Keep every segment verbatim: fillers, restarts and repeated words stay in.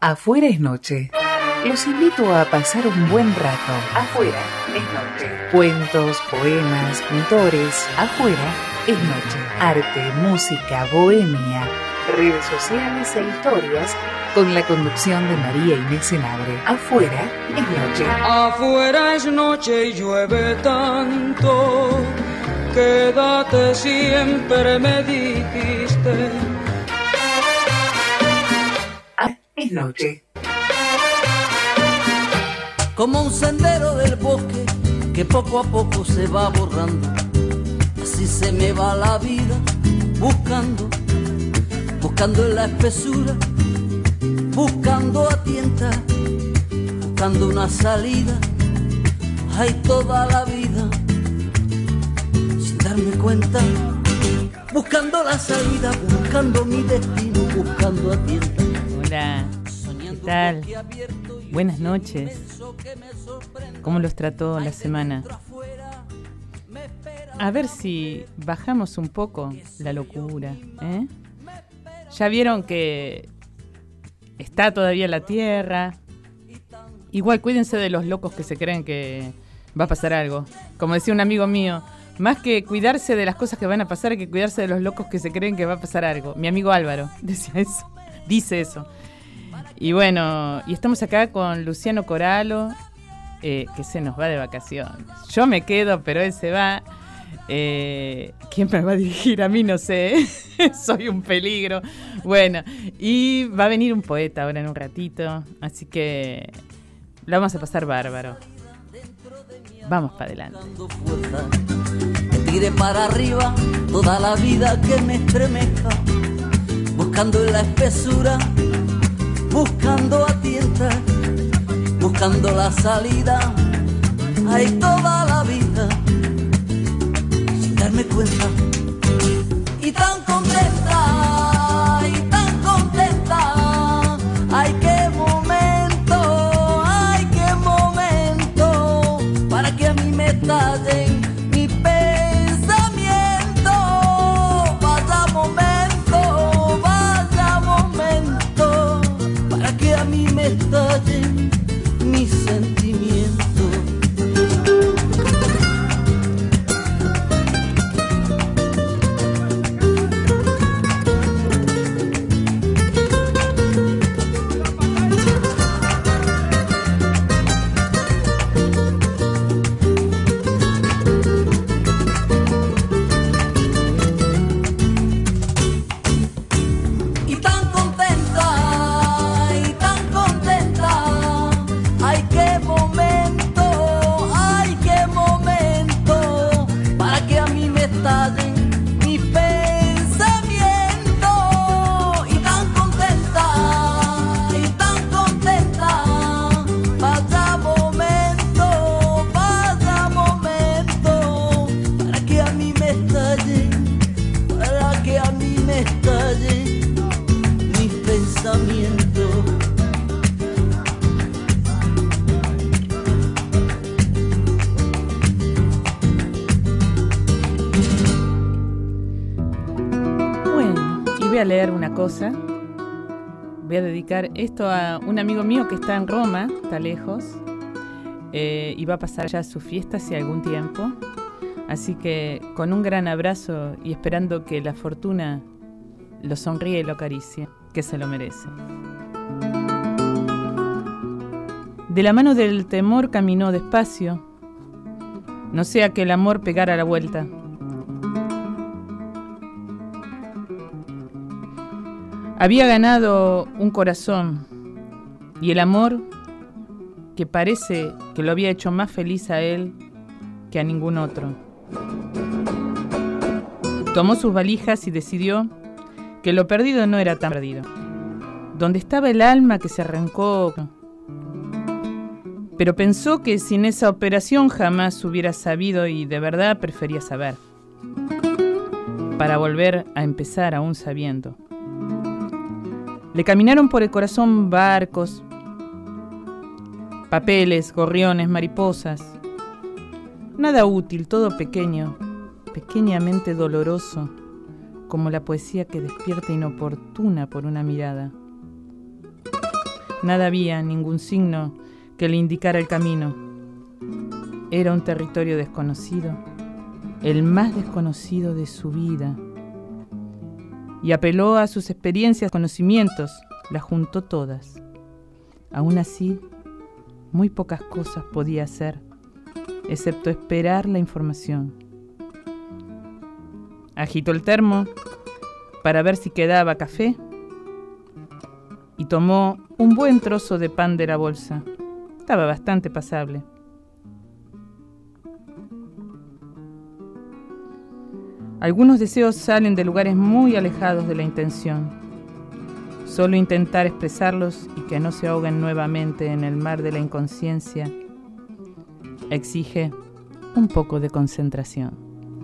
Afuera es noche. Los invito a pasar un buen rato. Afuera es noche. Cuentos, poemas, pintores. Afuera es noche. Arte, música, bohemia, redes sociales e historias con la conducción de María Inés Senabre. Afuera es noche. Afuera es noche y llueve tanto. Quédate siempre, me dijiste. Es noche. Como un sendero del bosque que poco a poco se va borrando, así se me va la vida, buscando, buscando en la espesura, buscando a tientas, buscando una salida. Hay toda la vida, sin darme cuenta, buscando la salida, buscando mi destino, buscando a tientas. Hola, ¿qué tal? Buenas noches. ¿Cómo los trató la semana? A ver si bajamos un poco la locura, ¿eh? Ya vieron que está todavía la tierra. Igual cuídense de los locos que se creen que va a pasar algo. Como decía un amigo mío, más que cuidarse de las cosas que van a pasar, hay que cuidarse de los locos que se creen que va a pasar algo. Mi amigo Álvaro decía eso. Dice eso. Y bueno, y estamos acá con Luciano Coralo, eh, que se nos va de vacaciones. Yo me quedo, pero él se va. Eh, ¿Quién me va a dirigir? A mí no sé. Soy un peligro. Bueno, y va a venir un poeta ahora en un ratito. Así que la vamos a pasar bárbaro. Vamos para adelante. Que tire para arriba toda la vida que me estremezca. Buscando en la espesura, buscando a tientas, buscando la salida. Hay toda la vida, sin darme cuenta. Y tan contenta, y tan contenta. Ay, qué momento, ay, qué momento, para que a mí me estallen mi pensamiento. Vaya momento, vaya momento, para que a mí me estallen mis sentimientos. Voy a leer una cosa. Voy a dedicar esto a un amigo mío que está en Roma, está lejos, eh, y va a pasar ya su fiesta hace algún tiempo. Así que con un gran abrazo y esperando que la fortuna lo sonríe y lo acaricie, que se lo merece. De la mano del temor caminó despacio, no sea que el amor pegara la vuelta. Había ganado un corazón y el amor que parece que lo había hecho más feliz a él que a ningún otro. Tomó sus valijas y decidió que lo perdido no era tan perdido. Donde estaba el alma que se arrancó, pero pensó que sin esa operación jamás hubiera sabido y de verdad prefería saber, para volver a empezar aún sabiendo. Le caminaron por el corazón barcos, papeles, gorriones, mariposas. Nada útil, todo pequeño, pequeñamente doloroso, como la poesía que despierta inoportuna por una mirada. Nada había, ningún signo que le indicara el camino. Era un territorio desconocido, el más desconocido de su vida. Y apeló a sus experiencias, conocimientos, las juntó todas. Aún así, muy pocas cosas podía hacer, excepto esperar la información. Agitó el termo para ver si quedaba café y tomó un buen trozo de pan de la bolsa. Estaba bastante pasable. Algunos deseos salen de lugares muy alejados de la intención. Solo intentar expresarlos y que no se ahoguen nuevamente en el mar de la inconsciencia exige un poco de concentración.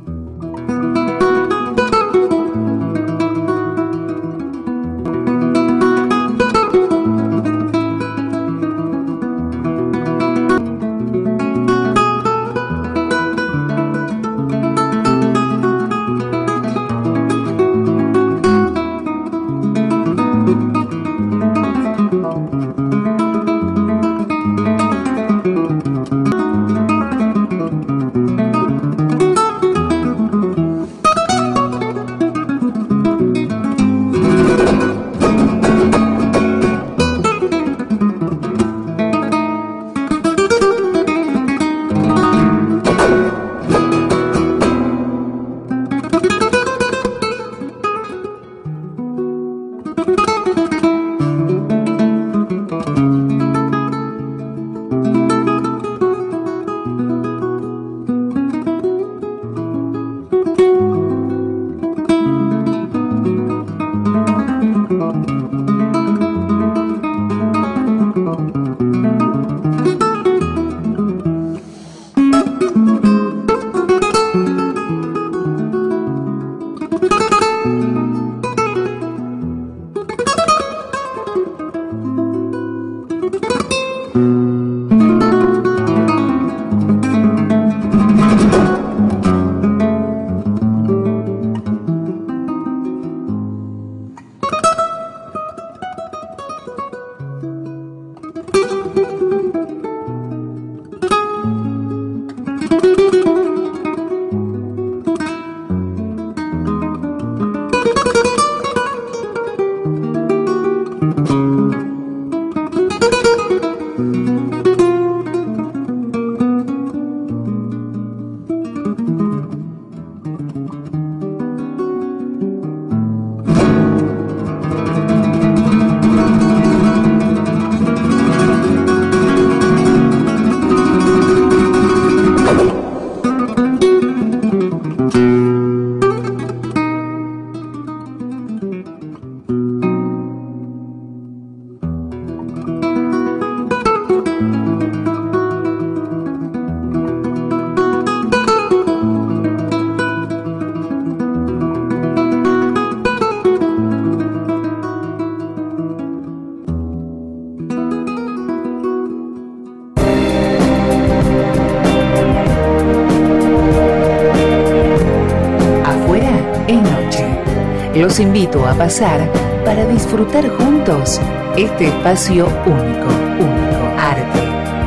Los invito a pasar para disfrutar juntos este espacio único, único. Arte,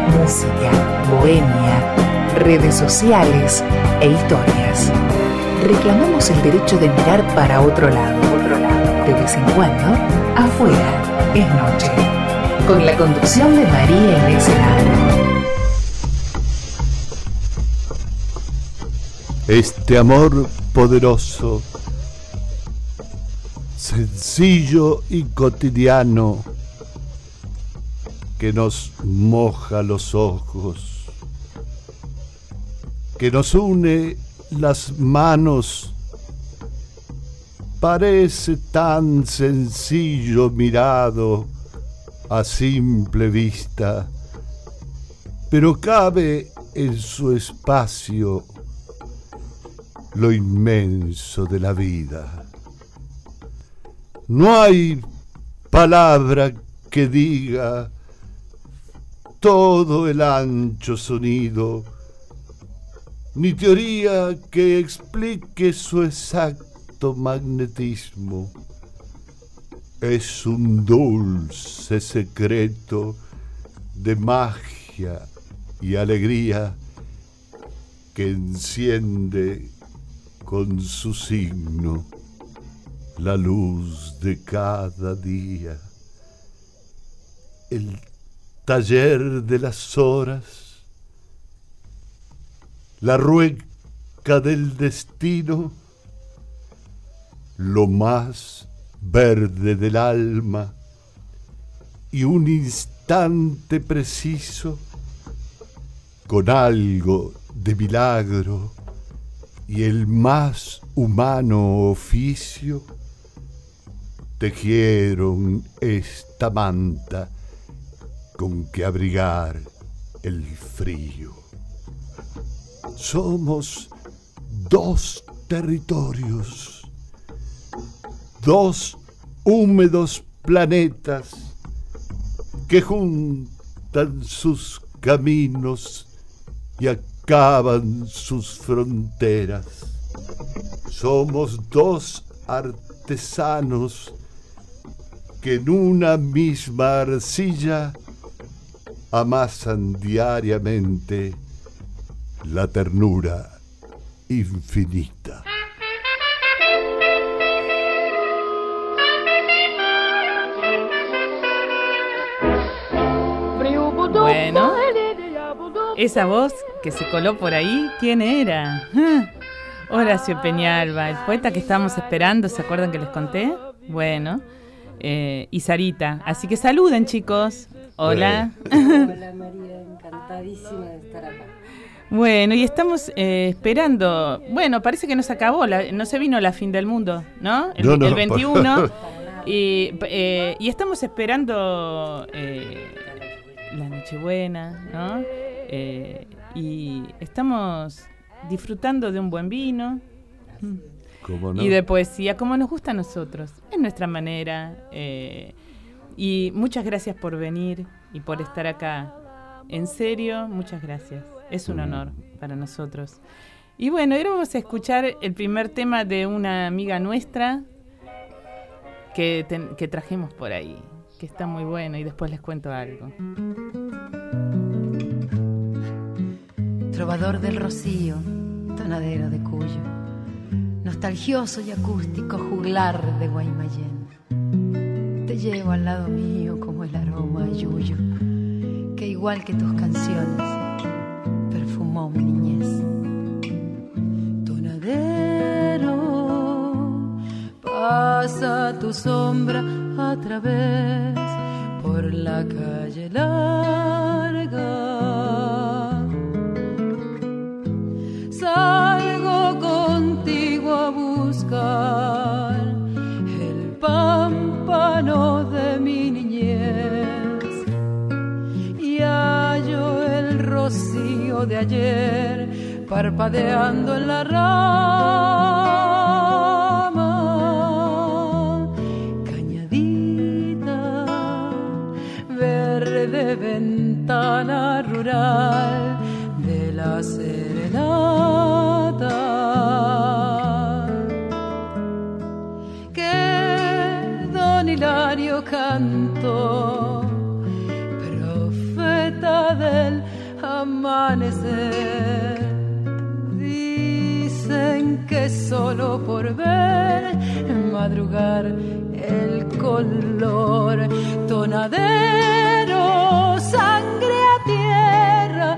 música, bohemia, redes sociales e historias. Reclamamos el derecho de mirar para otro lado, otro lado. De vez en cuando, afuera es noche. Con la conducción de María Inés Herrera. Este amor poderoso, sencillo y cotidiano, que nos moja los ojos, que nos une las manos, parece tan sencillo mirado a simple vista, pero cabe en su espacio lo inmenso de la vida. No hay palabra que diga todo el ancho sonido, ni teoría que explique su exacto magnetismo. es un dulce secreto de magia y alegría que enciende con su signo la luz de cada día. El taller de las horas, la rueca del destino, lo más verde del alma y un instante preciso con algo de milagro y el más humano oficio tejieron esta manta con que abrigar el frío. Somos dos territorios, dos húmedos planetas que juntan sus caminos y acaban sus fronteras. Somos dos artesanos que en una misma arcilla amasan diariamente la ternura infinita. Bueno, esa voz que se coló por ahí, ¿quién era? Ah, Horacio Peñalba, el poeta que estábamos esperando, ¿se acuerdan que les conté? Bueno, eh, y Sarita. Así que saluden, chicos. Hola. Hola María, encantadísima de estar acá. Bueno, y estamos eh, esperando. Bueno, parece que no se acabó, la, no se vino la fin del mundo, ¿no? El, no, no, el veintiuno. y, eh, y estamos esperando eh, la Nochebuena, ¿no? Eh, y estamos disfrutando de un buen vino. ¿Cómo no? Y de poesía, como nos gusta a nosotros. Es nuestra manera. Eh, y muchas gracias por venir y por estar acá. En serio, muchas gracias. Es un honor para nosotros. Y bueno, ahora vamos a escuchar el primer tema de una amiga nuestra que, ten, que trajimos por ahí, que está muy bueno y después les cuento algo. Trovador del Rocío, tonadero de Cuyo, nostalgioso y acústico juglar de Guaymallén. Te llevo al lado mío como el aroma a yuyo, que igual que tus canciones perfumó mi niñez. Tonadero, pasa tu sombra a través por la calle larga. Salgo contigo a buscar el pámpano de mi niñez y hallo el rocío de ayer parpadeando en la rama. Cañadita, verde ventana rural de la serenata. Que don Hilario cantó, profeta del amanecer. Dicen que solo por ver madrugar el color. Tonadero, sangre a tierra,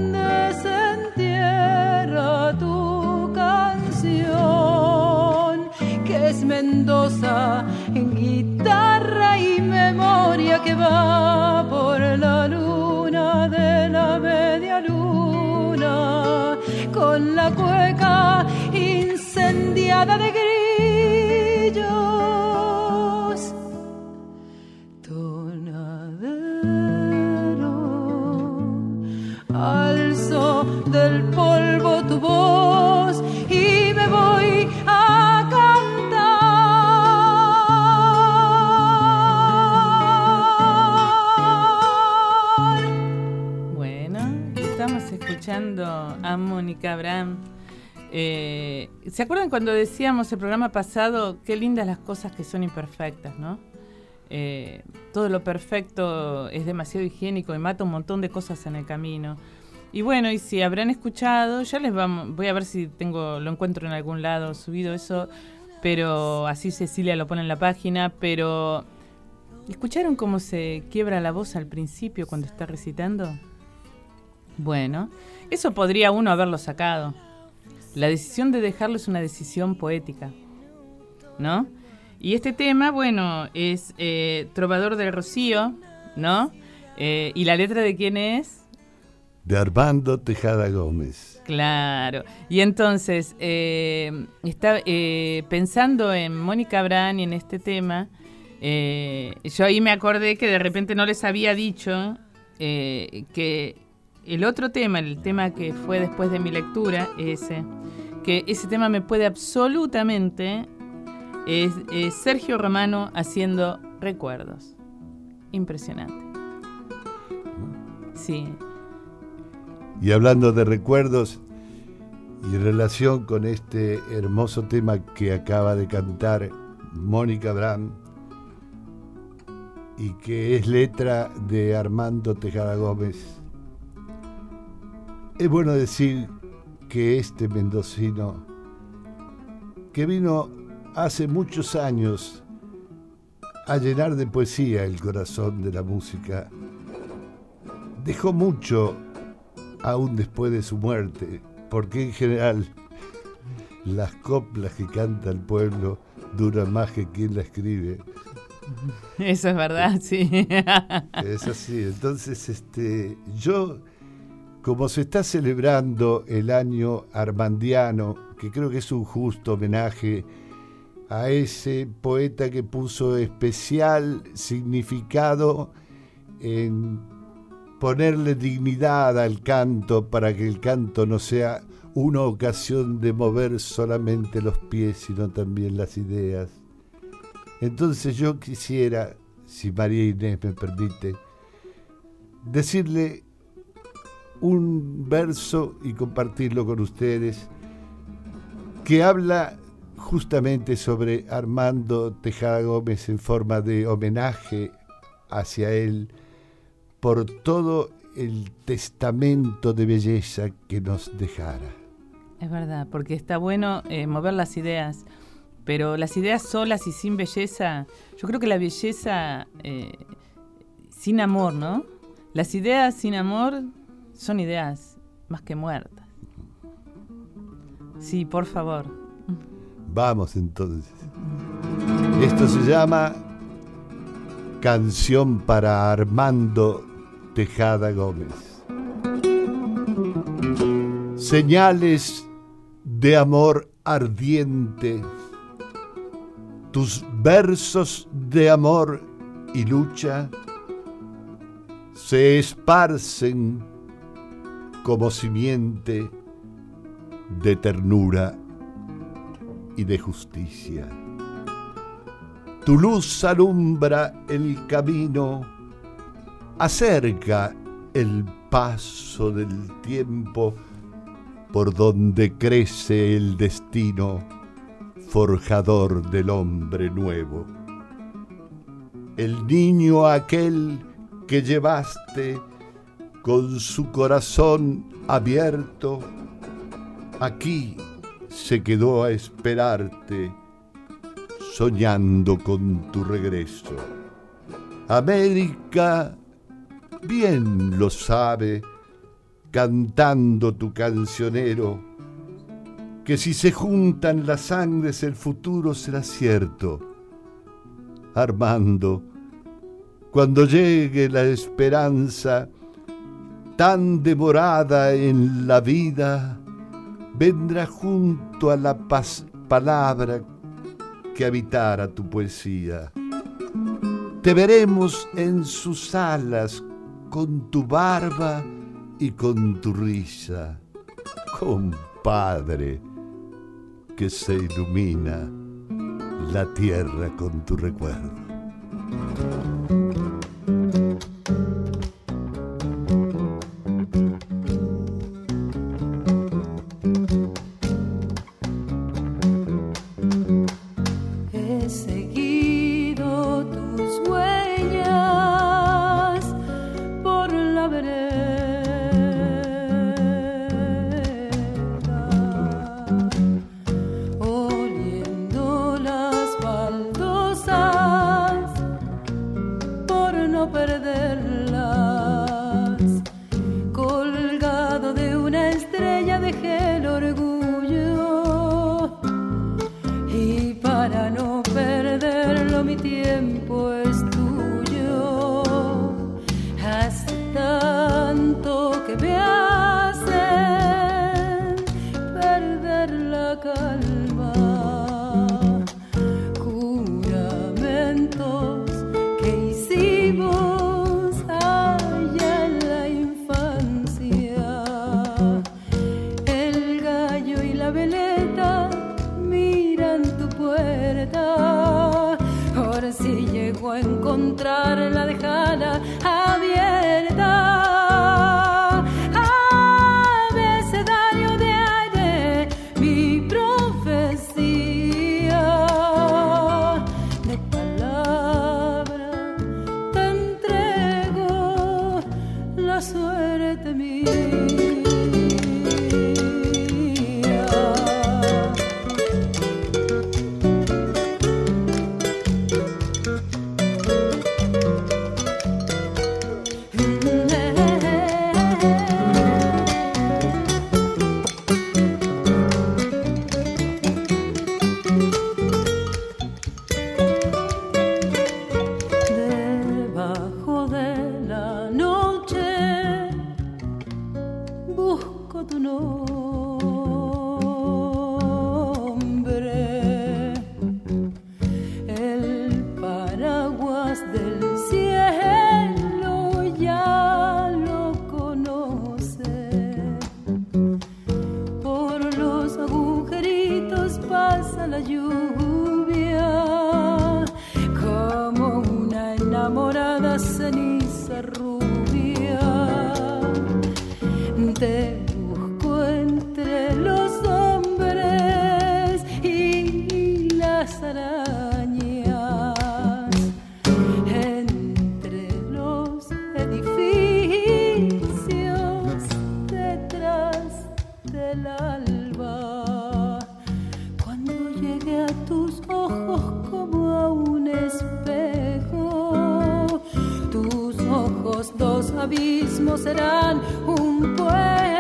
desentierra tu canción, que es Mendoza en guitarra y memoria que va por la luna de la media luna, con la cueca incendiada de grillos. Tonadero, alzo del polvo tu voz y me voy a cantar. Bueno, estamos escuchando a Mónica Abraham. Eh, ¿Se acuerdan cuando decíamos el programa pasado qué lindas las cosas que son imperfectas, ¿no? eh, todo lo perfecto es demasiado higiénico y mata un montón de cosas en el camino. Y bueno, y si habrán escuchado, ya les vamos, voy a ver si tengo, lo encuentro en algún lado subido eso, pero así Cecilia lo pone en la página, pero ¿escucharon cómo se quiebra la voz al principio cuando está recitando? Bueno, eso podría uno haberlo sacado. La decisión de dejarlo es una decisión poética, ¿no? Y este tema, bueno, es eh, Trovador del Rocío, ¿no? Eh, ¿Y la letra de quién es? De Armando Tejada Gómez. Claro. Y entonces, eh, está, eh, pensando en Mónica Brán y en este tema, eh, yo ahí me acordé que de repente no les había dicho eh, que el otro tema, el tema que fue después de mi lectura, ese, que ese tema me puede absolutamente, es, es Sergio Romano haciendo Recuerdos. Impresionante. Sí. Y hablando de recuerdos, y en relación con este hermoso tema que acaba de cantar Mónica Brán, y que es letra de Armando Tejada Gómez, es bueno decir que este mendocino, que vino hace muchos años a llenar de poesía el corazón de la música, dejó mucho aún después de su muerte, porque en general las coplas que canta el pueblo duran más que quien la escribe. Eso es verdad, sí. Es así. Entonces, este, yo, como se está celebrando el año armandiano, que creo que es un justo homenaje a ese poeta que puso especial significado en ponerle dignidad al canto, para que el canto no sea una ocasión de mover solamente los pies, sino también las ideas. Entonces yo quisiera, si María Inés me permite, decirle un verso y compartirlo con ustedes, que habla justamente sobre Armando Tejada Gómez en forma de homenaje hacia él, por todo el testamento de belleza que nos dejara. Es verdad, porque está bueno eh, mover las ideas, pero las ideas solas y sin belleza, yo creo que la belleza eh, sin amor, ¿no? Las ideas sin amor son ideas más que muertas. Sí, por favor. Vamos entonces. Esto se llama Canción para Armando Tejada Gómez. Señales de amor ardiente, tus versos de amor y lucha se esparcen como simiente de ternura y de justicia. Tu luz alumbra el camino, acerca el paso del tiempo por donde crece el destino, forjador del hombre nuevo. El niño aquel que llevaste con su corazón abierto, aquí se quedó a esperarte, soñando con tu regreso. América bien lo sabe, cantando tu cancionero, que si se juntan las sangres el futuro será cierto. Armando, cuando llegue la esperanza tan demorada en la vida, vendrá junto a la paz, palabra que habitara tu poesía. Te veremos en sus alas con tu barba y con tu risa, compadre, que se ilumina la tierra con tu recuerdo. He seguido tus huellas perderlas. Colgado de una estrella dejé el orgullo y para no perderlo mi tiempo es tuyo. Hace tanto que me hacen perder la calma, juramentos que hicimos allá en la infancia. El gallo y la veleta miran tu puerta, ahora sí llego a encontrarla, déjala abierta. Abecedario de aire, mi profecía, de palabra te entrego la suerte mía. Debajo de la noche busco tu nombre. El paraguas del cielo ya lo conoce. Por los agujeritos pasa la lluvia como una enamorada ceniza rubia. Te busco entre los hombres y las arañas, entre los edificios, detrás del alba. Cuando llegue a tus ojos como a un espejo, tus ojos dos abismos serán un puerto.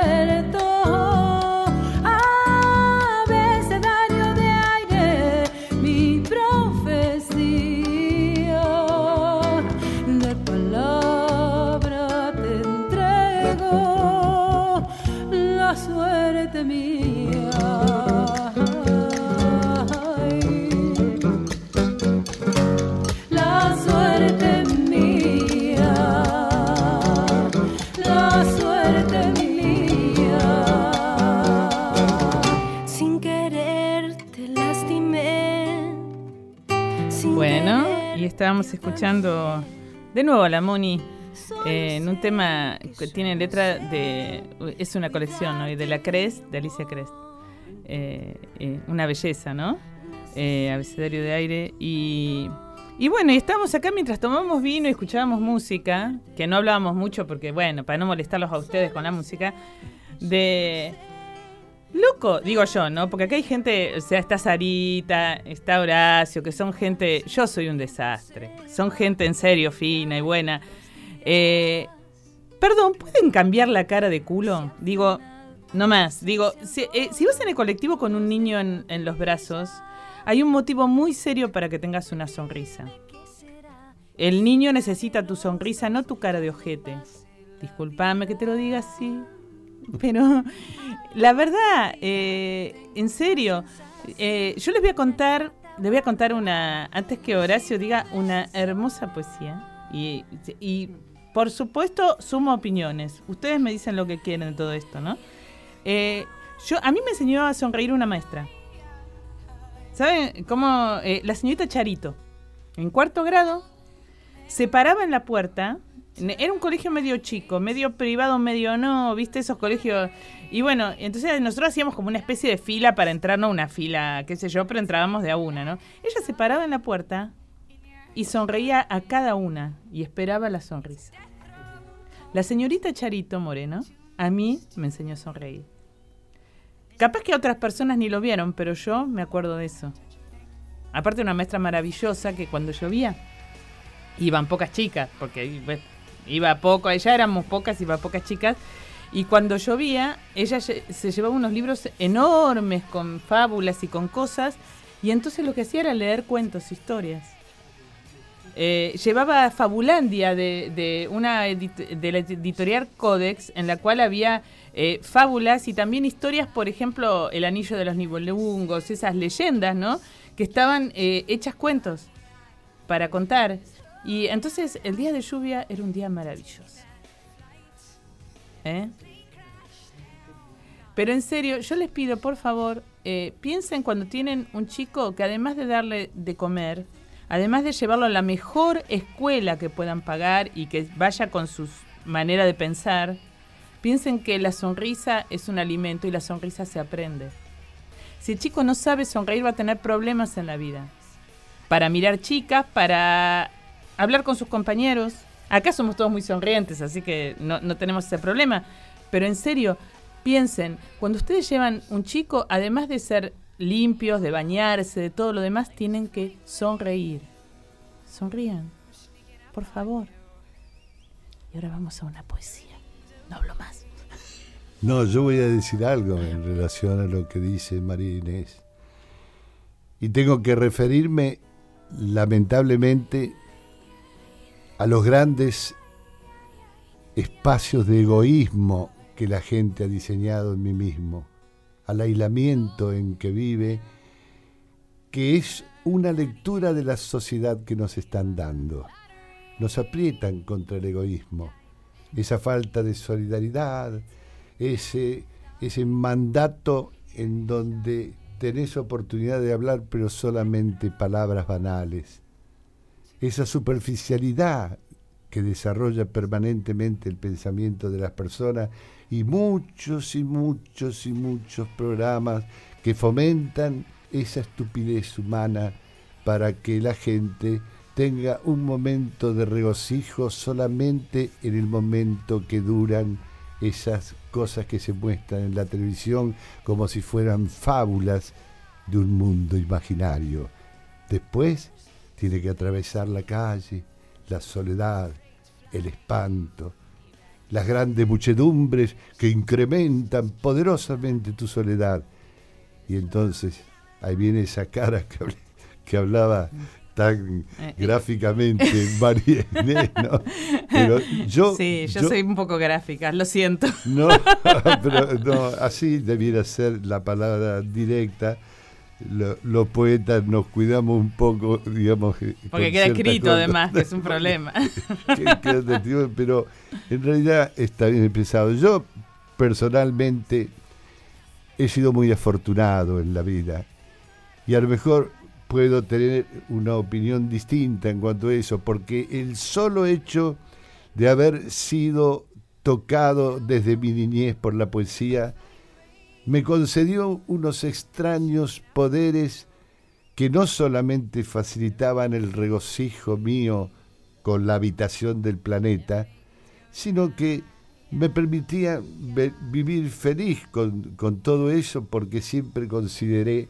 Abecedario de aire, mi profecía, de palabra te entrego la suerte mía. La suerte mía, la suerte mía. Sin querer te lastimé. Sin Bueno, querer y estábamos escuchando de nuevo a la Moni eh, en un tema que tiene letra de... Es una colección, ¿no? Y de la Crest, de Alicia Crest. Eh, eh, una belleza, ¿no? Eh, abecedario de aire. Y, y bueno, y estábamos acá mientras tomamos vino y escuchábamos música, que no hablábamos mucho porque, bueno, para no molestarlos a ustedes con la música, de... Loco, digo yo, ¿no? Porque acá hay gente, o sea, está Sarita, está Horacio, que son gente... Yo soy un desastre. Son gente en serio, fina y buena. Eh, perdón, ¿pueden cambiar la cara de culo? Digo, no más. Digo, si, eh, si vas en el colectivo con un niño en, en los brazos, hay un motivo muy serio para que tengas una sonrisa. El niño necesita tu sonrisa, no tu cara de ojete. Disculpame que te lo diga así, pero la verdad, eh, en serio, eh, yo les voy a contar, les voy a contar una, antes que Horacio diga, una hermosa poesía. Y, y por supuesto, sumo opiniones. Ustedes me dicen lo que quieren de todo esto, ¿no? Eh, yo, a mí me enseñó a sonreír una maestra. ¿Saben cómo? Eh, la señorita Charito, en cuarto grado, se paraba en la puerta. Era un colegio medio chico, medio privado, medio no, ¿viste? Esos colegios. Y bueno, entonces nosotros hacíamos como una especie de fila para entrar, no una fila, qué sé yo, pero entrábamos de a una, ¿no? Ella se paraba en la puerta y sonreía a cada una y esperaba la sonrisa. La señorita Charito Moreno a mí me enseñó a sonreír. Capaz que otras personas ni lo vieron, pero yo me acuerdo de eso. Aparte, una maestra maravillosa que cuando llovía iban pocas chicas, porque pues, iba poco, ya éramos pocas, iba pocas chicas, y cuando llovía, ella se llevaba unos libros enormes con fábulas y con cosas, y entonces lo que hacía era leer cuentos, historias. Eh, llevaba Fabulandia de, de una edit- de la editorial Codex, en la cual había eh, fábulas y también historias, por ejemplo, El Anillo de los Nibelungos, esas leyendas, ¿no? Que estaban eh, hechas cuentos para contar. Y entonces el día de lluvia era un día maravilloso. ¿Eh? Pero en serio, yo les pido, por favor, eh, piensen cuando tienen un chico que además de darle de comer, además de llevarlo a la mejor escuela que puedan pagar y que vaya con su manera de pensar, piensen que la sonrisa es un alimento y la sonrisa se aprende. Si el chico no sabe sonreír, va a tener problemas en la vida. Para mirar chicas, para hablar con sus compañeros. Acá somos todos muy sonrientes, así que no, no tenemos ese problema. Pero en serio, piensen, cuando ustedes llevan un chico, además de ser limpios, de bañarse, de todo lo demás, tienen que sonreír. Sonrían, por favor. Y ahora vamos a una poesía. No hablo más. No, yo voy a decir algo en relación a lo que dice María Inés. Y tengo que referirme, lamentablemente, a los grandes espacios de egoísmo que la gente ha diseñado en mí mismo, al aislamiento en que vive, que es una lectura de la sociedad que nos están dando. Nos aprietan contra el egoísmo, esa falta de solidaridad, ese, ese mandato en donde tenés oportunidad de hablar pero solamente palabras banales, esa superficialidad que desarrolla permanentemente el pensamiento de las personas y muchos y muchos y muchos programas que fomentan esa estupidez humana para que la gente tenga un momento de regocijo solamente en el momento que duran esas cosas que se muestran en la televisión como si fueran fábulas de un mundo imaginario. Después tiene que atravesar la calle, la soledad, el espanto, las grandes muchedumbres que incrementan poderosamente tu soledad. Y entonces ahí viene esa cara que, hablé, que hablaba tan gráficamente María Inés, ¿no? Pero yo, sí, yo, yo soy un poco gráfica, lo siento. No, pero no, así debiera ser la palabra directa. Lo, los poetas nos cuidamos un poco, digamos. Porque queda escrito cosa, además, que es un problema. que, que, pero en realidad está bien expresado. Yo personalmente he sido muy afortunado en la vida y a lo mejor puedo tener una opinión distinta en cuanto a eso, porque el solo hecho de haber sido tocado desde mi niñez por la poesía me concedió unos extraños poderes que no solamente facilitaban el regocijo mío con la habitación del planeta, sino que me permitía be- vivir feliz con, con todo eso, porque siempre consideré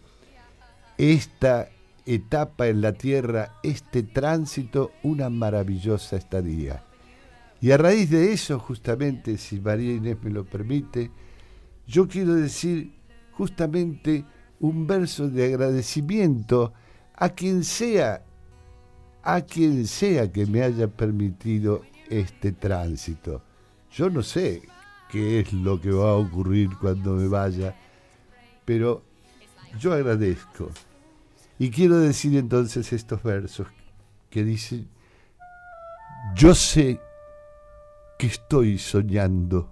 esta etapa en la Tierra, este tránsito, una maravillosa estadía. Y a raíz de eso, justamente, si María Inés me lo permite, yo quiero decir justamente un verso de agradecimiento a quien sea, a quien sea que me haya permitido este tránsito. Yo no sé qué es lo que va a ocurrir cuando me vaya, pero yo agradezco. Y quiero decir entonces estos versos que dicen: yo sé que estoy soñando,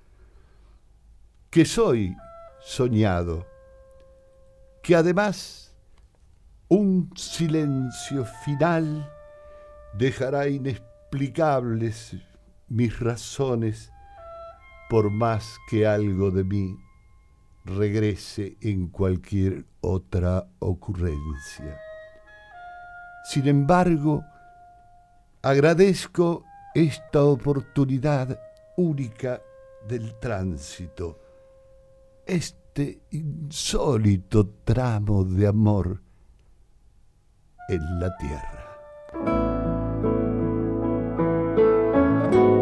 que soy soñado, que además un silencio final dejará inexplicables mis razones, por más que algo de mí regrese en cualquier otra ocurrencia. Sin embargo, agradezco esta oportunidad única del tránsito, este insólito tramo de amor en la tierra.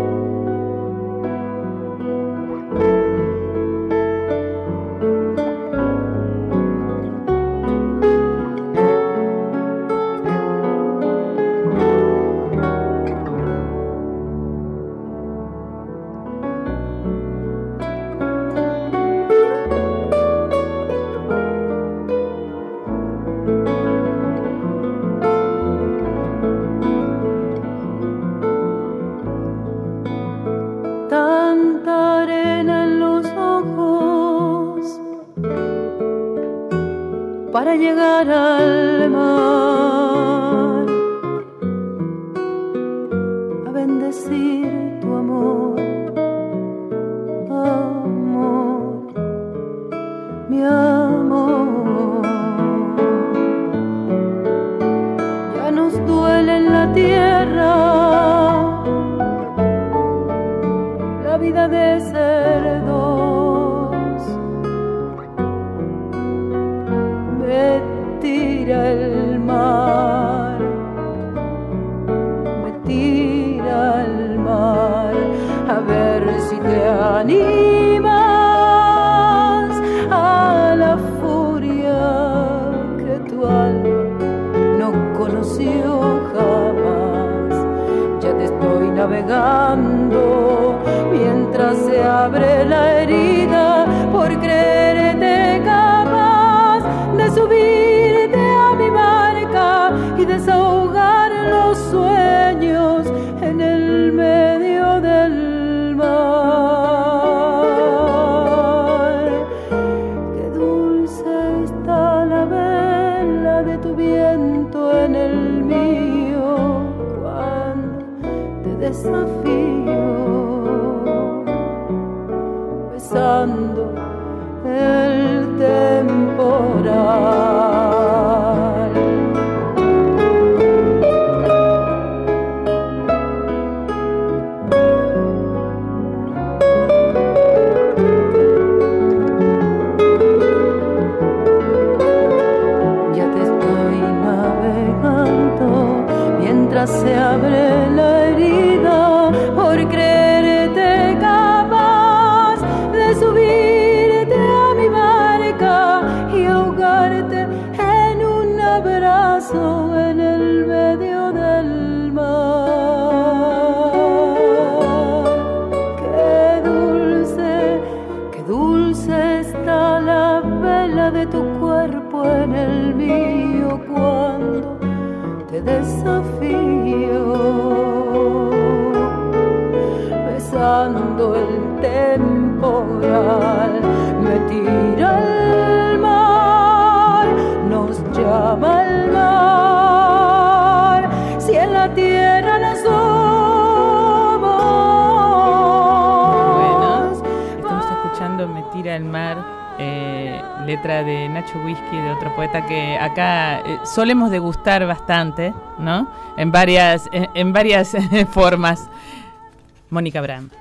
para llegar al mar, a bendecir tu amor, amor, mi amor. Ya nos duele en la tierra la vida de ser dos. Me tira el mar, me tira el mar, a ver si te animas a la furia que tu alma no conoció jamás. Ya te estoy navegando mientras se abre la herida por creerte capaz de subirte a mi barca y desahogar los sueños en el medio del mar. Qué dulce está la vela de tu viento en el mío cuando te desafío, besando el temporal. Ya te estoy navegando mientras se abre la herida por creerte capaz de subirte a mi barca y ahogarte en un abrazo en el medio del mar. Qué dulce, qué dulce está la vela de tu cuerpo en el mío cuando te desafío, besando el temporal. Me tira el mar, nos llama el mar, si en la tierra no somos. Bueno, estamos escuchando Me tira el mar, eh, letra de Nacho Whisky, de otro poeta que acá eh, solemos degustar bastante, ¿no? En varias, en, en varias formas. Mónica Brand.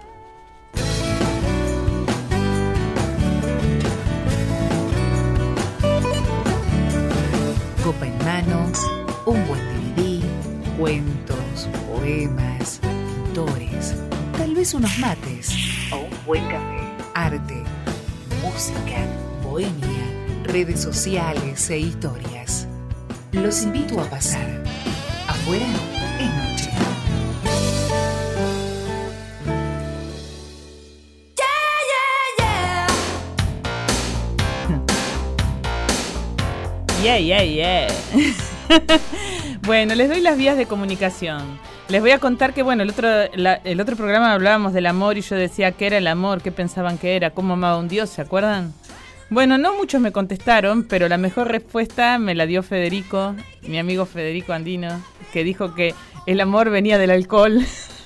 Copa en mano, un buen D V D, cuentos, poemas, pintores, tal vez unos mates o un buen café. Arte, música, bohemia, redes sociales e historias. Los invito a pasar. Afuera es noche. Yeah, yeah, yeah. Bueno, les doy las vías de comunicación. Les voy a contar que, bueno, el otro, la, el otro programa hablábamos del amor y yo decía qué era el amor, qué pensaban que era, cómo amaba un Dios, ¿se acuerdan? Bueno, no muchos me contestaron, pero la mejor respuesta me la dio Federico, mi amigo Federico Andino, que dijo que el amor venía del alcohol.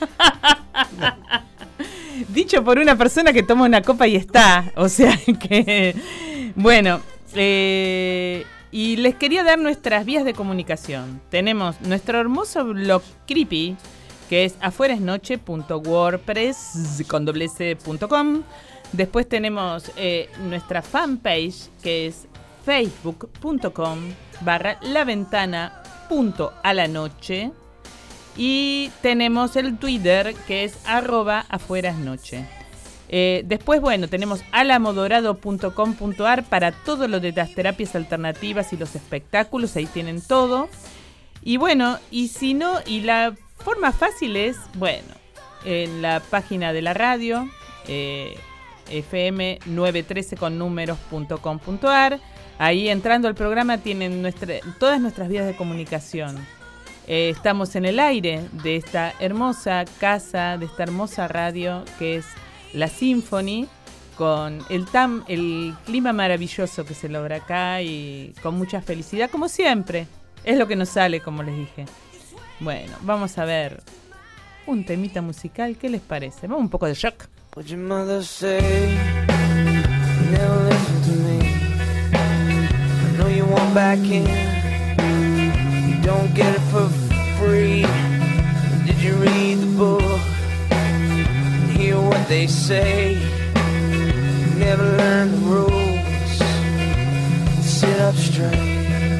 Dicho por una persona que toma una copa y está, o sea que, bueno, eh... y les quería dar nuestras vías de comunicación. Tenemos nuestro hermoso blog creepy, que es afueraesnoche punto wordpress con doble c punto com. Después tenemos eh, nuestra fanpage, que es facebook punto com barra la ventana punto a la noche. Y tenemos el Twitter, que es arroba afueraesnoche. Eh, después, bueno, tenemos alamodorado punto com punto a r para todo lo de las terapias alternativas y los espectáculos, ahí tienen todo. Y bueno, y si no, y la forma fácil es, bueno, en la página de la radio, eh, f m novecientos trece con números punto com punto a r, ahí entrando al programa tienen nuestra, todas nuestras vías de comunicación. Eh, estamos en el aire de esta hermosa casa, de esta hermosa radio que es La Symphony, con el, tam, el clima maravilloso que se logra acá y con mucha felicidad, como siempre. Es lo que nos sale, como les dije. Bueno, vamos a ver un temita musical. ¿Qué les parece? Vamos un poco de shock. Would your mother say you never listen to me? I know you want back in, you don't get it for free. Did you read the book and hear what they say? You never learn the rules, sit up straight.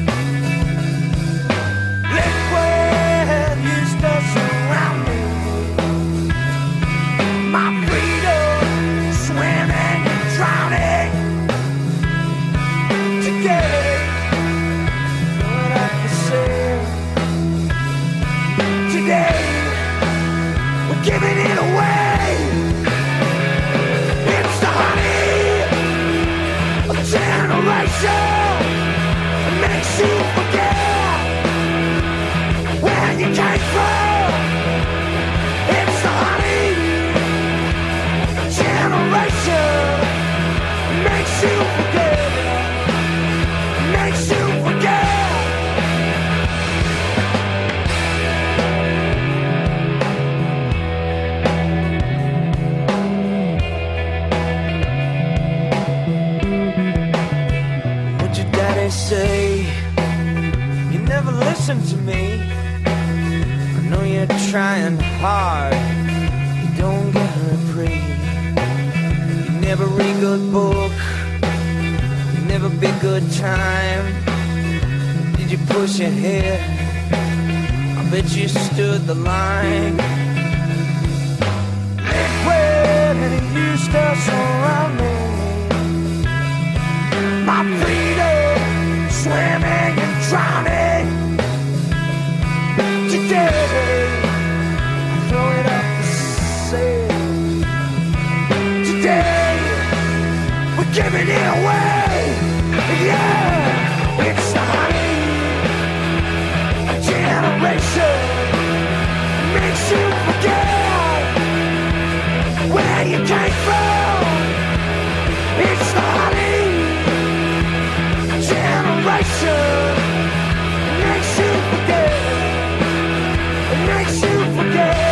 Liquid used to surround me, my freedom swimming and drowning today. What I can say today, we're giving it away. It's the honey of a generation. It makes you forget where you came from. It's the honey generation. Makes you forget. Makes you forget. What'd your daddy say? You never listen to me. I know you're trying hard. You don't get reprieve. Never read good book, never be good time. Did you push ahead? I bet you stood the line. Liquid and it used to surround me, my freedom swimming and drowning today. I throw it up to say today, we're giving it away. Yeah, it's the honey generation. Makes you forget where you came from. It's the honey generation. Makes you forget. It makes you forget.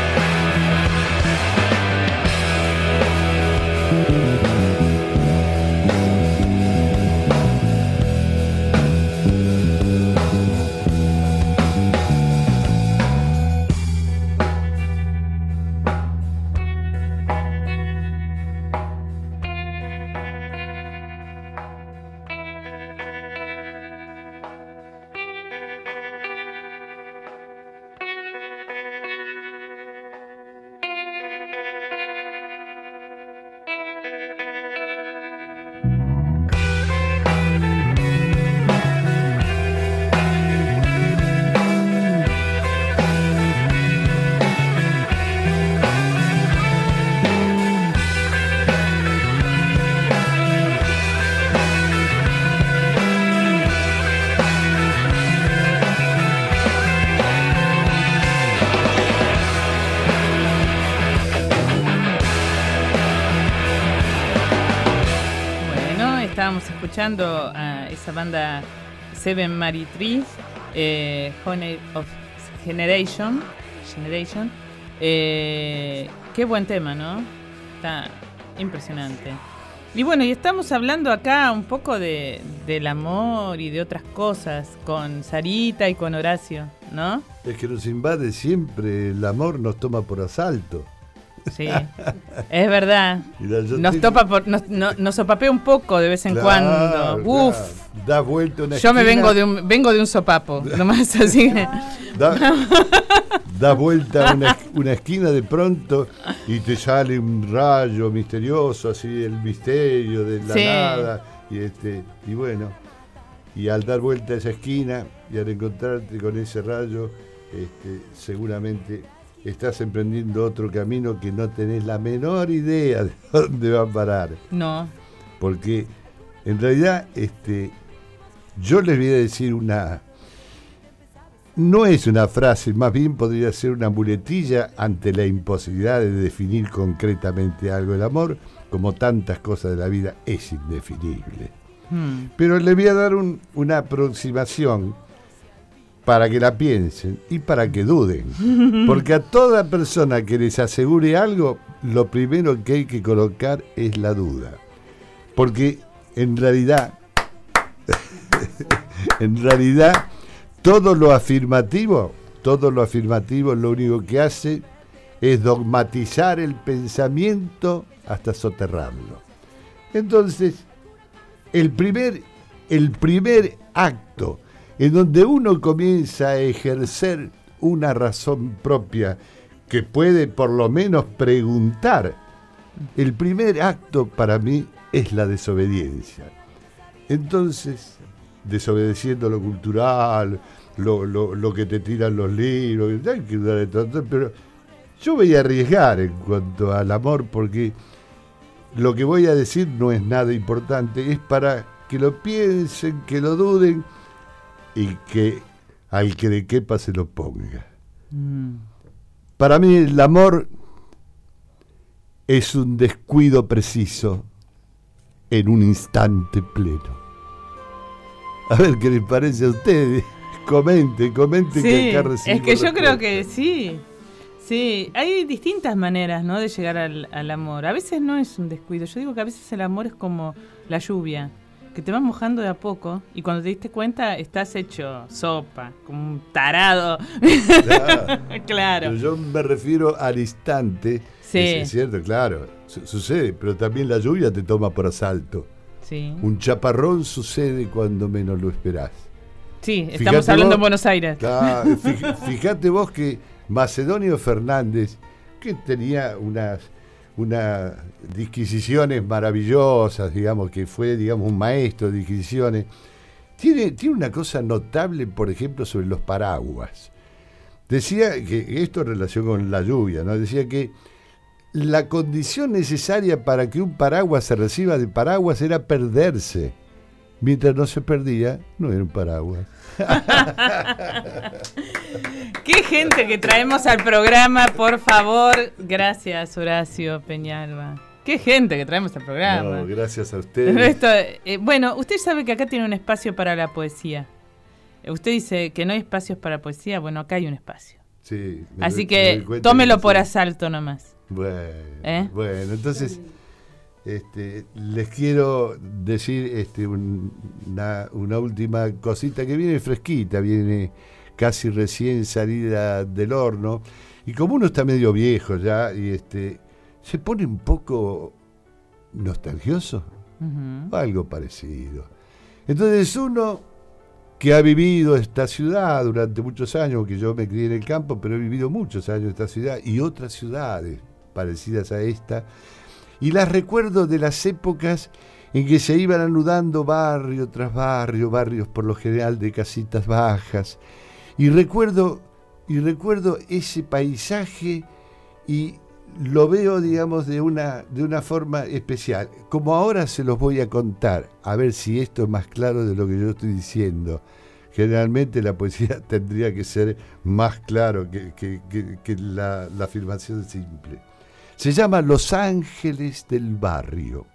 Estábamos escuchando a esa banda Seven Mary Tree, eh, Honey of Generation, Generation. Eh, qué buen tema, ¿no? Está impresionante. Y bueno, y estamos hablando acá un poco de, del amor y de otras cosas con Sarita y con Horacio, ¿no? Es que nos invade siempre, el amor nos toma por asalto. Sí, es verdad. Mira, nos te... topa por, nos, nos, nos sopapea un poco de vez en claro, cuando. Uf. Claro. Da vuelta una Yo esquina. me vengo de un vengo de un sopapo, nomás así. Da, da vuelta una, una esquina de pronto y te sale un rayo misterioso, así el misterio de la sí. nada y este y bueno, y al dar vuelta a esa esquina y al encontrarte con ese rayo, este, seguramente estás emprendiendo otro camino que no tenés la menor idea de dónde va a parar. No. Porque en realidad este, yo les voy a decir una, no es una frase, más bien podría ser una muletilla ante la imposibilidad de definir concretamente algo. El amor, como tantas cosas de la vida, es indefinible. Hmm. Pero le voy a dar un, una aproximación para que la piensen y para que duden. Porque a toda persona que les asegure algo, lo primero que hay que colocar es la duda. Porque en realidad, en realidad, todo lo afirmativo, todo lo afirmativo lo único que hace es dogmatizar el pensamiento hasta soterrarlo. Entonces, el primer, el primer acto en donde uno comienza a ejercer una razón propia que puede por lo menos preguntar, el primer acto para mí es la desobediencia. Entonces, desobedeciendo lo cultural, lo, lo, lo que te tiran los libros, hay que dudar de todo, pero yo voy a arriesgar en cuanto al amor, porque lo que voy a decir no es nada importante, es para que lo piensen, que lo duden y que al que le quepa se lo ponga. Mm. Para mí el amor es un descuido preciso en un instante pleno. A ver qué les parece a ustedes. Comente, comente, sí, que acá recibimos es que yo respuesta. creo que sí. Sí, hay distintas maneras, ¿no?, de llegar al, al amor. A veces no es un descuido. Yo digo que a veces el amor es como la lluvia, que te vas mojando de a poco y cuando te diste cuenta estás hecho sopa, como un tarado. Claro. Claro. Pero yo me refiero al instante. Sí. Es, es cierto, claro. Su- sucede, pero también la lluvia te toma por asalto. Sí. Un chaparrón sucede cuando menos lo esperás. Sí, estamos Fíjate hablando vos, en Buenos Aires. Claro, fij- fíjate vos que Macedonio Fernández, que tenía unas, unas disquisiciones maravillosas, digamos, que fue, digamos, un maestro de disquisiciones, tiene, tiene una cosa notable, por ejemplo, sobre los paraguas. Decía que, esto en relación con la lluvia, ¿no? Decía que la condición necesaria para que un paraguas se reciba de paraguas era perderse. Mientras no se perdía, no era un paraguas. Qué gente que traemos al programa, por favor. Gracias, Horacio Peñalba. Qué gente que traemos al programa. No, gracias a ustedes. Esto, eh, bueno, usted sabe que acá tiene un espacio para la poesía. Usted dice que no hay espacios para poesía. Bueno, acá hay un espacio. Sí, me Así doy- me que doy cuenta tómelo que por sí. asalto nomás. Bueno, ¿Eh? bueno, entonces este, les quiero decir este, un- una, una última cosita que viene fresquita, viene casi recién salida del horno, y como uno está medio viejo ya, y este, se pone un poco nostalgioso, Uh-huh. algo parecido. Entonces uno que ha vivido esta ciudad durante muchos años, que yo me crié en el campo, pero he vivido muchos años en esta ciudad y otras ciudades parecidas a esta, y las recuerdo de las épocas en que se iban anudando barrio tras barrio, barrios por lo general de casitas bajas, y recuerdo, y recuerdo ese paisaje y lo veo, digamos, de una, de una forma especial. Como ahora se los voy a contar, a ver si esto es más claro de lo que yo estoy diciendo. Generalmente la poesía tendría que ser más claro que, que, que, que la, la afirmación simple. Se llama Los Ángeles del Barrio.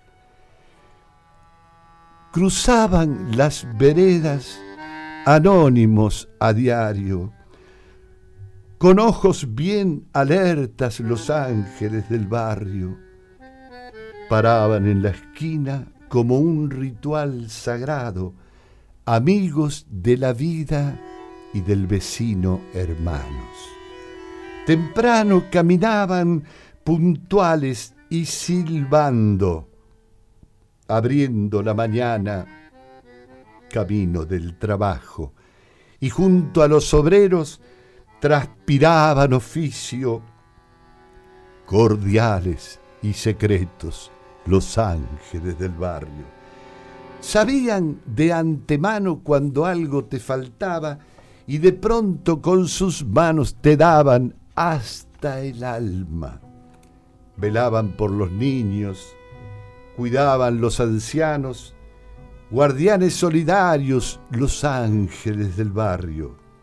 Cruzaban las veredas anónimos a diario, con ojos bien alertas los ángeles del barrio. Paraban en la esquina como un ritual sagrado, amigos de la vida y del vecino hermanos. Temprano caminaban puntuales y silbando, abriendo la mañana camino del trabajo, y junto a los obreros transpiraban oficio, cordiales y secretos los ángeles del barrio. Sabían de antemano cuando algo te faltaba y de pronto con sus manos te daban hasta el alma. Velaban por los niños, cuidaban los ancianos, guardianes solidarios los ángeles del barrio.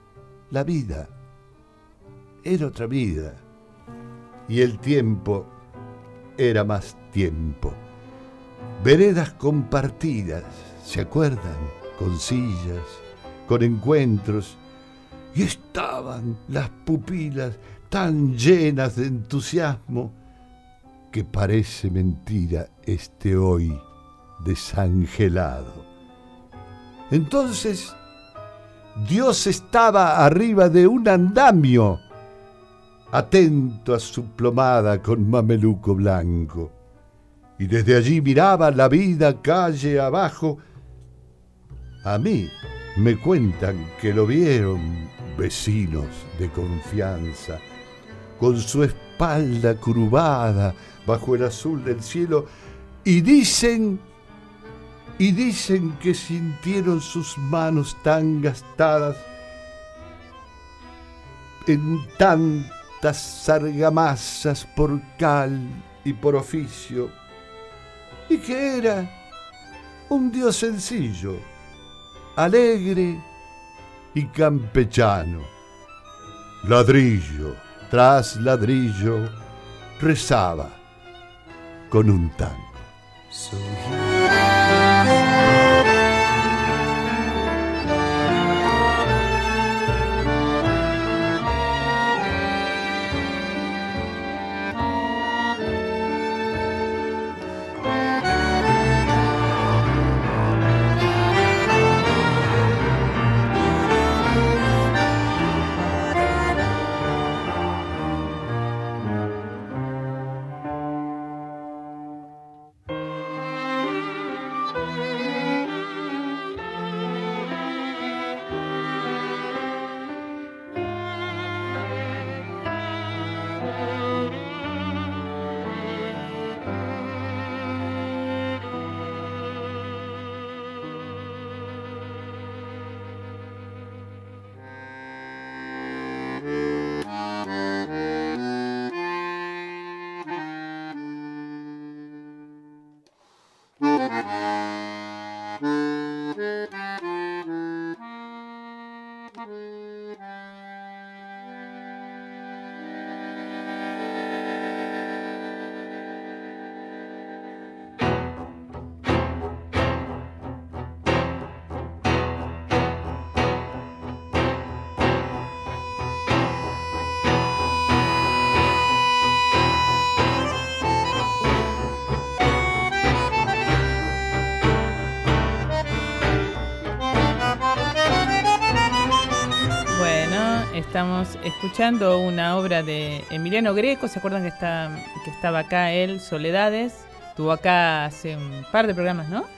la vida. Era otra vida. Y el tiempo era más tiempo. Veredas compartidas, ¿se acuerdan? Con sillas, con encuentros. Y estaban las pupilas tan llenas de entusiasmo que parece mentira este hoy desangelado. Entonces, Dios estaba arriba de un andamio, atento a su plomada con mameluco blanco, y desde allí miraba la vida calle abajo. A mí me cuentan que lo vieron vecinos de confianza, con su espalda curvada bajo el azul del cielo, y dicen, y dicen que sintieron sus manos tan gastadas en tantas argamasas por cal y por oficio, y que era un Dios sencillo, alegre y campechano. Ladrillo tras ladrillo rezaba con un tango. So Estamos escuchando una obra de Emiliano Greco. ¿Se acuerdan que, está, que estaba acá él, Soledades? Estuvo acá hace un par de programas, ¿no?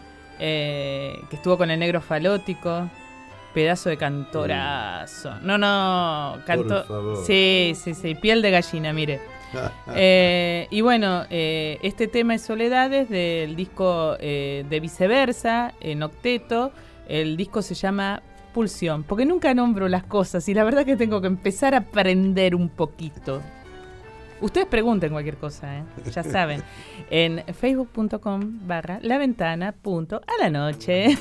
Eh, que estuvo con el Negro Falótico. Pedazo de cantorazo. No, no, canto. Por favor. Sí, sí, sí, piel de gallina, mire. eh, y bueno, eh, este tema es Soledades del disco eh, de Viceversa, en octeto. El disco se llama Pulsión, porque nunca nombro las cosas y la verdad que tengo que empezar a aprender un poquito. Ustedes pregunten cualquier cosa, ¿eh? Ya saben. En facebook punto com barra la ventana punto a la noche.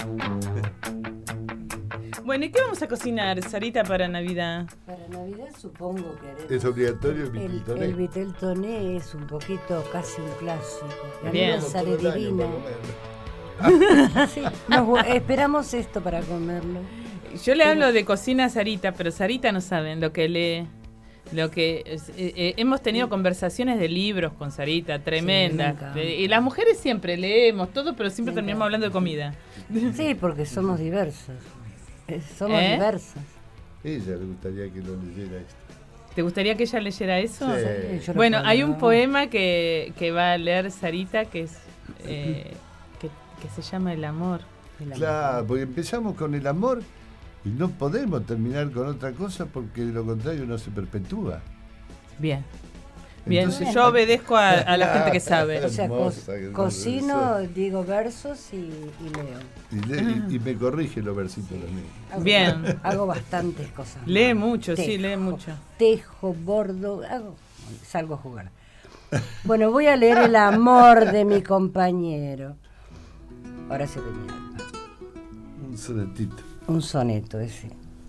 Bueno, ¿y qué vamos a cocinar, Sarita, para Navidad? Para Navidad supongo que haremos. ¿Es obligatorio el vitel El, toné? el vitel toné es un poquito casi un clásico. La Bien. miel sale Todo el año divina. para comer. Sí, nos gu- esperamos esto para comerlo. Yo le hablo de cocina a Sarita, pero Sarita no saben lo que lee. Lo que eh, eh, hemos tenido conversaciones de libros con Sarita, tremendas. Sí, me De- y las mujeres siempre leemos todo, pero siempre Me terminamos hablando de comida. Sí, porque somos diversos. Eh, Somos ¿Eh? diversos. Ella le gustaría que lo leyera esto. ¿Te gustaría que ella leyera eso? Sí. Sí, yo lo Bueno, puedo hay un leer. poema que, que va a leer Sarita que es eh, que, que se llama El amor. El amor. Claro, porque empezamos con el amor y no podemos terminar con otra cosa porque de lo contrario no se perpetúa. Bien. Bien, Entonces- yo obedezco a, a la gente que sabe. O sea, co- Hermosa, hermosa. cocino, digo versos y, y leo. Y, lee- y- y me corrige los versitos también. Hago, Bien. Hago bastantes cosas. Lee más. mucho, sí, lee Tejo, mucho. Tejo, bordo, hago, salgo a jugar. Bueno, voy a leer El amor de mi compañero. Horacio Peñalba. Un sonetito. Un soneto ese.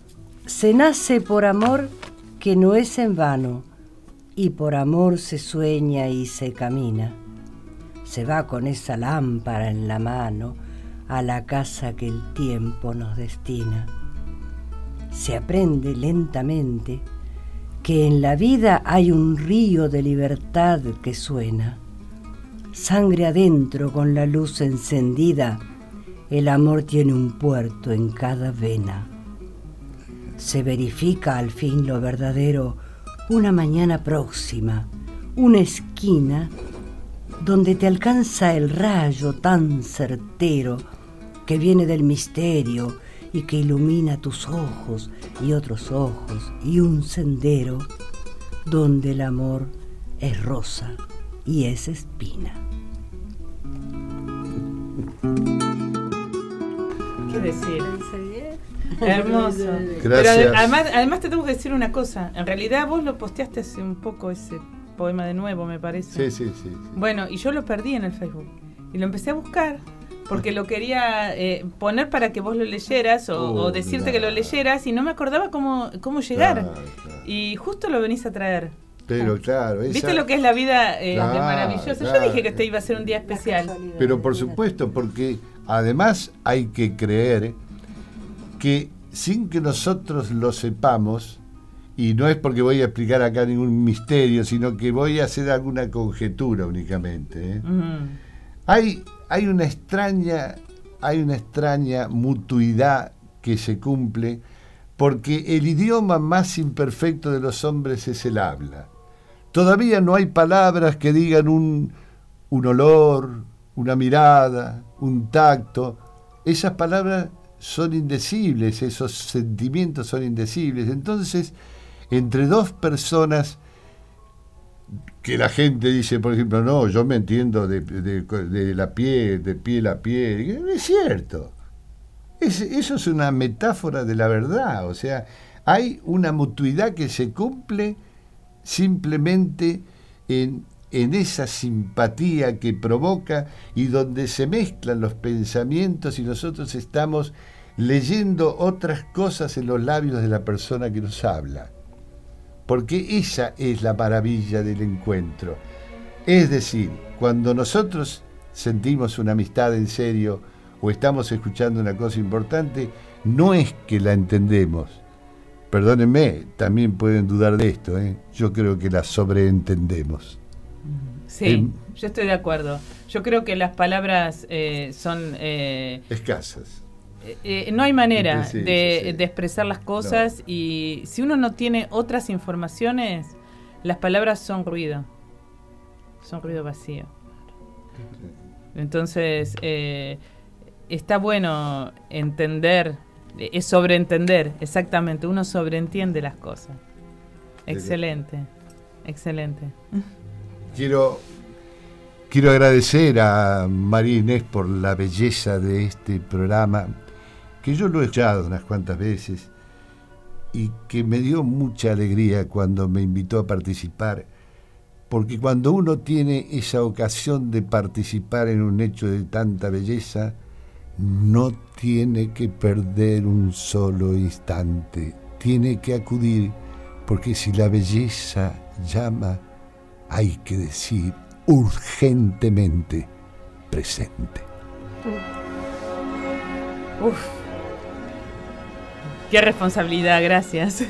Se nace por amor que no es en vano, y por amor se sueña y se camina. Se va con esa lámpara en la mano a la casa que el tiempo nos destina. Se aprende lentamente que en la vida hay un río de libertad que suena. Sangre adentro con la luz encendida, el amor tiene un puerto en cada vena. Se verifica al fin lo verdadero una mañana próxima, una esquina donde te alcanza el rayo tan certero que viene del misterio y que ilumina tus ojos y otros ojos y un sendero donde el amor es rosa y es espina. ¿Qué decir? Hermoso. Gracias. Pero además, además te tengo que decir una cosa. En realidad vos lo posteaste hace un poco ese poema de nuevo, me parece. Sí, sí, sí, sí. Bueno, y yo lo perdí en el Facebook. Y lo empecé a buscar porque lo quería eh, poner para que vos lo leyeras o, Oh, o decirte claro. que lo leyeras y no me acordaba cómo, cómo llegar. Claro, claro. Y justo lo venís a traer. Pero claro, esa- ¿Viste lo que es la vida eh, Claro, de maravillosa? claro. Yo dije que este iba a ser un día especial. Pero por supuesto, porque además hay que creer que sin que nosotros lo sepamos, y no es porque voy a explicar acá ningún misterio, sino que voy a hacer alguna conjetura únicamente, ¿eh? Ujú. Hay, hay una extraña, hay una extraña mutuidad que se cumple, porque el idioma más imperfecto de los hombres es el habla. Todavía no hay palabras que digan un, un olor, una mirada, un tacto. Esas palabras son indecibles, esos sentimientos son indecibles. Entonces, entre dos personas que la gente dice, por ejemplo, no, yo me entiendo de, de, de la piel, de piel a piel, es cierto. Es, eso es una metáfora de la verdad, o sea, hay una mutuidad que se cumple simplemente en, en esa simpatía que provoca y donde se mezclan los pensamientos y nosotros estamos leyendo otras cosas en los labios de la persona que nos habla. Porque esa es la maravilla del encuentro. Es decir, cuando nosotros sentimos una amistad en serio o estamos escuchando una cosa importante, no es que la entendemos. Perdónenme, también pueden dudar de esto, ¿eh? Yo creo que la sobreentendemos. Sí, Eh, yo estoy de acuerdo. Yo creo que las palabras eh, son... Eh, Escasas. eh, no hay manera Sí, sí, de, sí. de expresar las cosas No. y si uno no tiene otras informaciones, las palabras son ruido. Son ruido vacío. Entonces, eh, está bueno entender, eh, es sobreentender, exactamente, uno sobreentiende las cosas. Excelente, excelente. Quiero, quiero agradecer a María Inés por la belleza de este programa, que yo lo he escuchado unas cuantas veces y que me dio mucha alegría cuando me invitó a participar, porque cuando uno tiene esa ocasión de participar en un hecho de tanta belleza, no tiene que perder un solo instante, tiene que acudir, porque si la belleza llama, hay que decir urgentemente presente. Uf. Qué responsabilidad, gracias.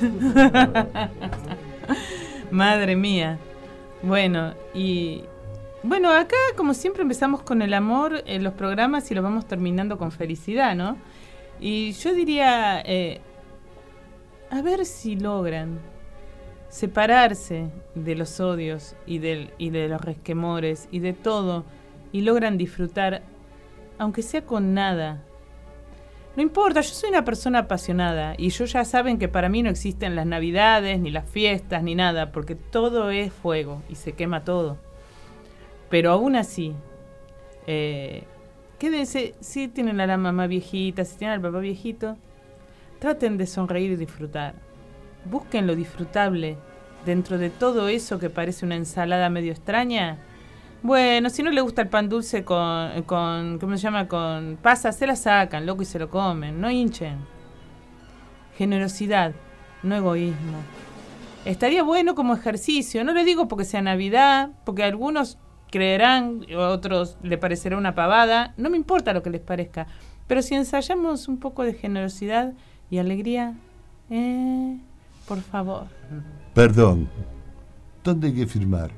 Madre mía. Bueno, y bueno, acá como siempre empezamos con el amor en los programas y lo vamos terminando con felicidad, ¿no? Y yo diría, eh, a ver si logran separarse de los odios y, del, y de los resquemores y de todo y logran disfrutar, aunque sea con nada. No importa, yo soy una persona apasionada y yo ya saben que para mí no existen las navidades, ni las fiestas, ni nada, porque todo es fuego y se quema todo. Pero aún así, eh, quédense, si tienen a la mamá viejita, si tienen al papá viejito, traten de sonreír y disfrutar. Busquen lo disfrutable dentro de todo eso que parece una ensalada medio extraña. Bueno, si no le gusta el pan dulce con, con ¿cómo se llama? Con pasas, se la sacan, loco, y se lo comen. No hinchen. Generosidad. no egoísmo. Estaría bueno como ejercicio, no le digo porque sea Navidad, porque algunos creerán, otros le parecerá una pavada, no me importa lo que les parezca, pero si ensayamos un poco de generosidad y alegría, eh, por favor. Perdón, ¿dónde hay que firmar?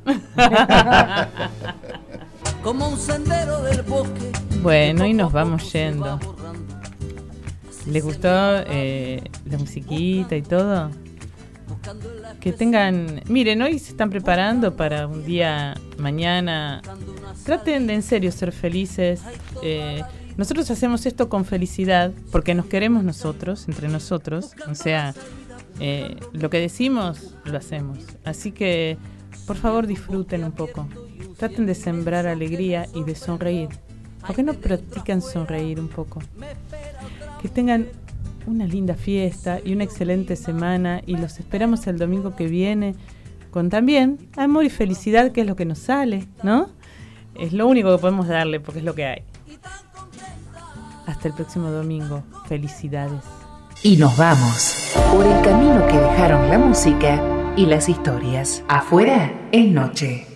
Como un sendero del bosque. Bueno, y nos vamos yendo. ¿Les gustó eh, la musiquita y todo? Que tengan... Miren, hoy se están preparando para un día mañana. Traten de en serio ser felices. Eh, nosotros hacemos esto con felicidad porque nos queremos nosotros, entre nosotros. O sea, eh, lo que decimos, lo hacemos. Así que, por favor, disfruten un poco. Traten de sembrar alegría y de sonreír. ¿Por qué no practican sonreír un poco? Que tengan una linda fiesta y una excelente semana y los esperamos el domingo que viene con también amor y felicidad, que es lo que nos sale, ¿no? Es lo único que podemos darle porque es lo que hay. Hasta el próximo domingo. Felicidades. Y nos vamos por el camino que dejaron la música y las historias. Afuera es noche.